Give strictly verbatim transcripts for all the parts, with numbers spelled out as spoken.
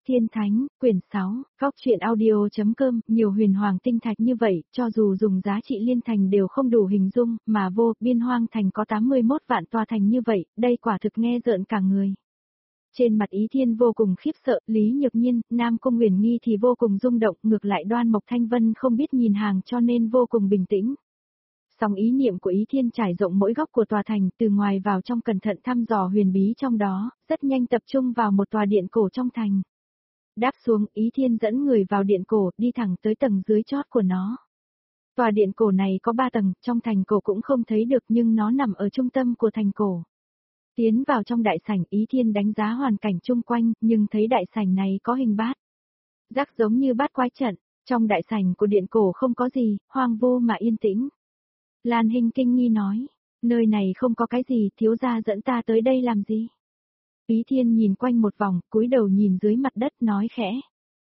Tiên Thánh, quyển sáu, góc truyện audio.com, nhiều huyền hoàng tinh thạch như vậy, cho dù dùng giá trị liên thành đều không đủ hình dung, mà vô biên hoang thành có tám mươi mốt vạn tòa thành như vậy, đây quả thực nghe rợn cả người. Trên mặt Ý Thiên vô cùng khiếp sợ, Lý Nhược Nhiên, Nam Cung Huyền Nghi thì vô cùng rung động, ngược lại Đoan Mộc Thanh Vân không biết nhìn hàng cho nên vô cùng bình tĩnh. Song ý niệm của Ý Thiên trải rộng mỗi góc của tòa thành, từ ngoài vào trong cẩn thận thăm dò huyền bí trong đó, rất nhanh tập trung vào một tòa điện cổ trong thành. Đáp xuống, Ý Thiên dẫn người vào điện cổ, đi thẳng tới tầng dưới chót của nó. Tòa điện cổ này có ba tầng, trong thành cổ cũng không thấy được nhưng nó nằm ở trung tâm của thành cổ. Tiến vào trong đại sảnh, Ý Thiên đánh giá hoàn cảnh chung quanh, nhưng thấy đại sảnh này có hình bát. Rắc giống như bát quái trận, trong đại sảnh của điện cổ không có gì, hoang vô mà yên tĩnh. Lan Hinh kinh nghi nói, nơi này không có cái gì, thiếu gia dẫn ta tới đây làm gì? Ý Thiên nhìn quanh một vòng, cúi đầu nhìn dưới mặt đất nói khẽ.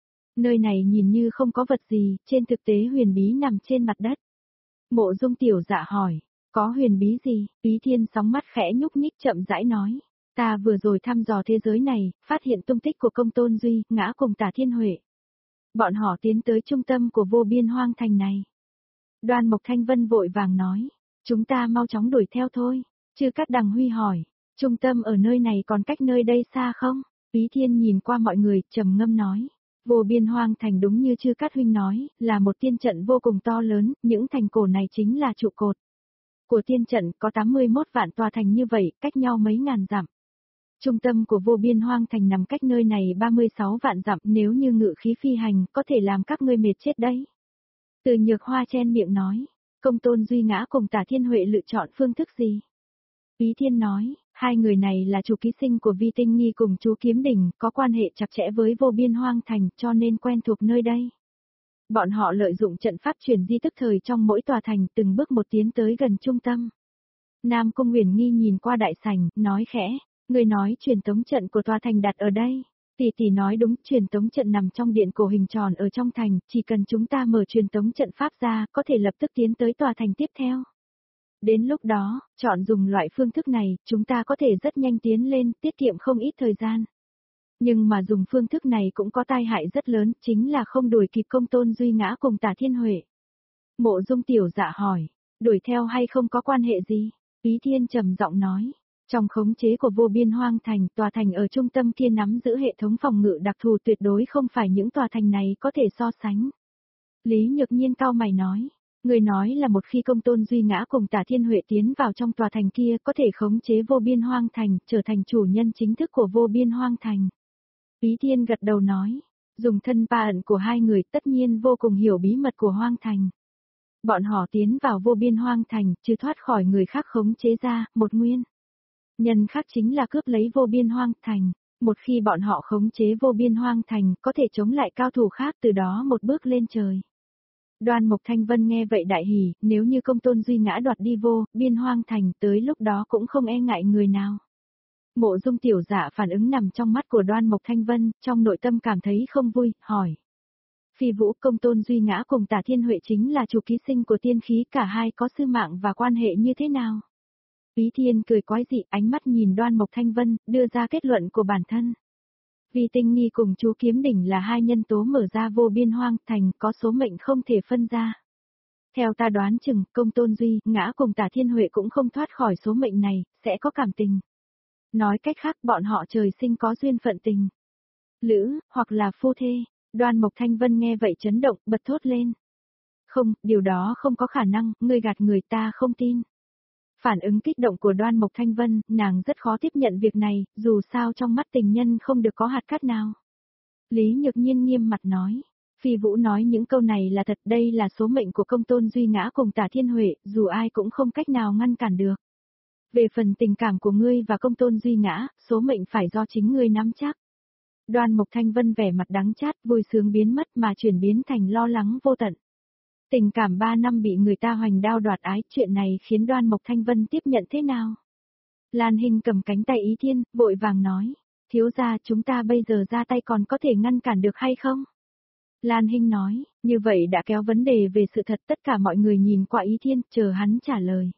Nơi này nhìn như không có vật gì, trên thực tế huyền bí nằm trên mặt đất. Mộ Dung tiểu dạ hỏi, có huyền bí gì? Ý Thiên sóng mắt khẽ nhúc nhích chậm rãi nói, ta vừa rồi thăm dò thế giới này, phát hiện tung tích của Công Tôn Duy, Ngã cùng Tả Thiên Huệ. Bọn họ tiến tới trung tâm của vô biên hoang thành này. Đoan Mộc Thanh Vân vội vàng nói, chúng ta mau chóng đuổi theo thôi. Chư Cát Đằng Huy hỏi, trung tâm ở nơi này còn cách nơi đây xa không? Ý Thiên nhìn qua mọi người, trầm ngâm nói, vô biên hoang thành đúng như Chư Cát Huynh nói, là một tiên trận vô cùng to lớn, những thành cổ này chính là trụ cột của tiên trận, có tám mươi mốt vạn tòa thành như vậy, cách nhau mấy ngàn dặm. Trung tâm của vô biên hoang thành nằm cách nơi này ba mươi sáu vạn dặm, nếu như ngự khí phi hành, có thể làm các ngươi mệt chết đấy. Từ Nhược Hoa chen miệng nói, Công Tôn Duy Ngã cùng Tả Thiên Huệ lựa chọn phương thức gì? Ý Thiên nói, hai người này là chủ ký sinh của Vi Tinh Nghi cùng chú Kiếm Đình, có quan hệ chặt chẽ với vô biên hoang thành cho nên quen thuộc nơi đây. Bọn họ lợi dụng trận pháp truyền di tức thời trong mỗi tòa thành từng bước một tiến tới gần trung tâm. Nam Cung Huyền Nghi nhìn qua đại sảnh, nói khẽ, người nói truyền tống trận của tòa thành đặt ở đây. Tỷ tỷ nói đúng, truyền tống trận nằm trong điện cổ hình tròn ở trong thành, chỉ cần chúng ta mở truyền tống trận pháp ra, có thể lập tức tiến tới tòa thành tiếp theo. Đến lúc đó, chọn dùng loại phương thức này, chúng ta có thể rất nhanh tiến lên, tiết kiệm không ít thời gian. Nhưng mà dùng phương thức này cũng có tai hại rất lớn, chính là không đuổi kịp Công Tôn Duy Ngã cùng Tả Thiên Huệ. Mộ Dung tiểu dạ hỏi, đuổi theo hay không có quan hệ gì? Ý Thiên trầm giọng nói. Trong khống chế của vô biên hoang thành, tòa thành ở trung tâm kia nắm giữ hệ thống phòng ngự đặc thù tuyệt đối không phải những tòa thành này có thể so sánh. Lý Nhược Nhiên cau mày nói, người nói là một khi Công Tôn Duy Ngã cùng Tả Thiên Huệ tiến vào trong tòa thành kia có thể khống chế vô biên hoang thành, trở thành chủ nhân chính thức của vô biên hoang thành. Ý Thiên gật đầu nói, dùng thân ba ẩn của hai người tất nhiên vô cùng hiểu bí mật của hoang thành. Bọn họ tiến vào vô biên hoang thành, chứ thoát khỏi người khác khống chế ra, một nguyên nhân khác chính là cướp lấy vô biên hoang thành. Một khi bọn họ khống chế vô biên hoang thành, có thể chống lại cao thủ khác, từ đó một bước lên trời. Đoan Mộc Thanh Vân nghe vậy đại hỉ, nếu như Công Tôn Duy Ngã đoạt đi vô biên hoang thành, tới lúc đó cũng không e ngại người nào. Mộ Dung tiểu dạ phản ứng nằm trong mắt của Đoan Mộc Thanh Vân, trong nội tâm cảm thấy không vui, hỏi. Phi Vũ, Công Tôn Duy Ngã cùng Tả Thiên Huệ chính là chủ ký sinh của tiên khí, cả hai có sư mạng và quan hệ như thế nào? Ý Thiên cười quái dị, ánh mắt nhìn Đoan Mộc Thanh Vân, đưa ra kết luận của bản thân. Vi Tinh Nghi cùng chú Kiếm Đỉnh là hai nhân tố mở ra vô biên hoang thành, có số mệnh không thể phân ra. Theo ta đoán chừng, Công Tôn Duy Ngã cùng Tả Thiên Huệ cũng không thoát khỏi số mệnh này, sẽ có cảm tình. Nói cách khác, bọn họ trời sinh có duyên phận tình lữ, hoặc là phu thê. Đoan Mộc Thanh Vân nghe vậy chấn động, bật thốt lên. Không, điều đó không có khả năng, ngươi gạt người, ta không tin. Phản ứng kích động của Đoan Mộc Thanh Vân, nàng rất khó tiếp nhận việc này, dù sao trong mắt tình nhân không được có hạt cát nào. Lý Nhược Nhiên nghiêm mặt nói, Phi Vũ nói những câu này là thật, đây là số mệnh của Công Tôn Duy Ngã cùng Tả Thiên Huệ, dù ai cũng không cách nào ngăn cản được. Về phần tình cảm của ngươi và Công Tôn Duy Ngã, số mệnh phải do chính ngươi nắm chắc. Đoan Mộc Thanh Vân vẻ mặt đắng chát, vui sướng biến mất mà chuyển biến thành lo lắng vô tận. Tình cảm ba năm bị người ta hoành đao đoạt ái, chuyện này khiến Đoan Mộc Thanh Vân tiếp nhận thế nào? Lan Hinh cầm cánh tay Ý Thiên, vội vàng nói, thiếu gia, chúng ta bây giờ ra tay còn có thể ngăn cản được hay không? Lan Hinh nói, như vậy đã kéo vấn đề về sự thật, tất cả mọi người nhìn qua Ý Thiên, chờ hắn trả lời.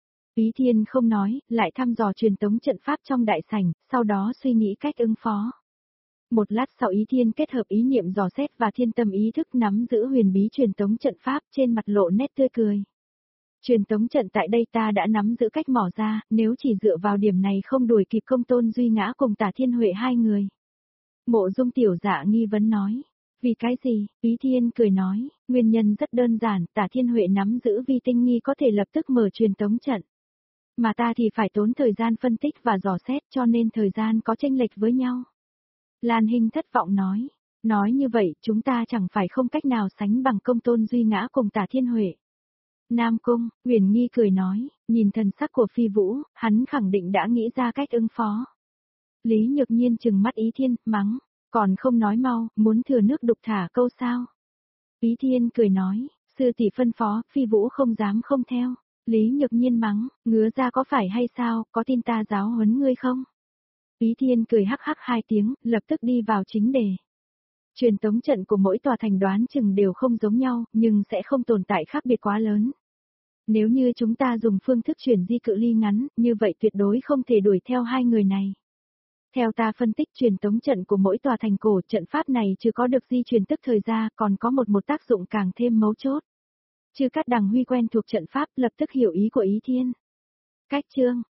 Ý Thiên không nói, lại thăm dò truyền tống trận pháp trong đại sảnh, sau đó suy nghĩ cách ứng phó. Một lát sau Ý Thiên kết hợp ý niệm dò xét và thiên tâm ý thức nắm giữ huyền bí truyền tống trận pháp, trên mặt lộ nét tươi cười. Truyền tống trận tại đây ta đã nắm giữ cách mỏ ra, nếu chỉ dựa vào điểm này không đuổi kịp Công Tôn Duy Ngã cùng Tả Thiên Huệ hai người. Mộ Dung Tiểu Dạ nghi vấn nói. Vì cái gì? Ý Thiên cười nói, nguyên nhân rất đơn giản, Tả Thiên Huệ nắm giữ vi tinh nghi có thể lập tức mở truyền tống trận. Mà ta thì phải tốn thời gian phân tích và dò xét, cho nên thời gian có chênh lệch với nhau. Lan Hinh thất vọng nói, nói như vậy chúng ta chẳng phải không cách nào sánh bằng Công Tôn Duy Ngã cùng Tả Thiên Huệ. Nam Cung, Huyền Nghi cười nói, nhìn thần sắc của Phi Vũ, hắn khẳng định đã nghĩ ra cách ứng phó. Lý Nhược Nhiên trừng mắt Ý Thiên, mắng, còn không nói mau, muốn thừa nước đục thả câu sao. Ý Thiên cười nói, sư tỷ phân phó, Phi Vũ không dám không theo. Lý Nhược Nhiên mắng, ngứa ra có phải hay sao, có tin ta giáo huấn ngươi không? Ý Thiên cười hắc hắc hai tiếng, lập tức đi vào chính đề. Truyền tống trận của mỗi tòa thành đoán chừng đều không giống nhau, nhưng sẽ không tồn tại khác biệt quá lớn. Nếu như chúng ta dùng phương thức chuyển di cự ly ngắn, như vậy tuyệt đối không thể đuổi theo hai người này. Theo ta phân tích truyền tống trận của mỗi tòa thành cổ, trận pháp này chưa có được di chuyển tức thời ra, còn có một một tác dụng càng thêm mấu chốt. Chư Cát Đằng Huy quen thuộc trận pháp, lập tức hiểu ý của Ý Thiên. Cách chương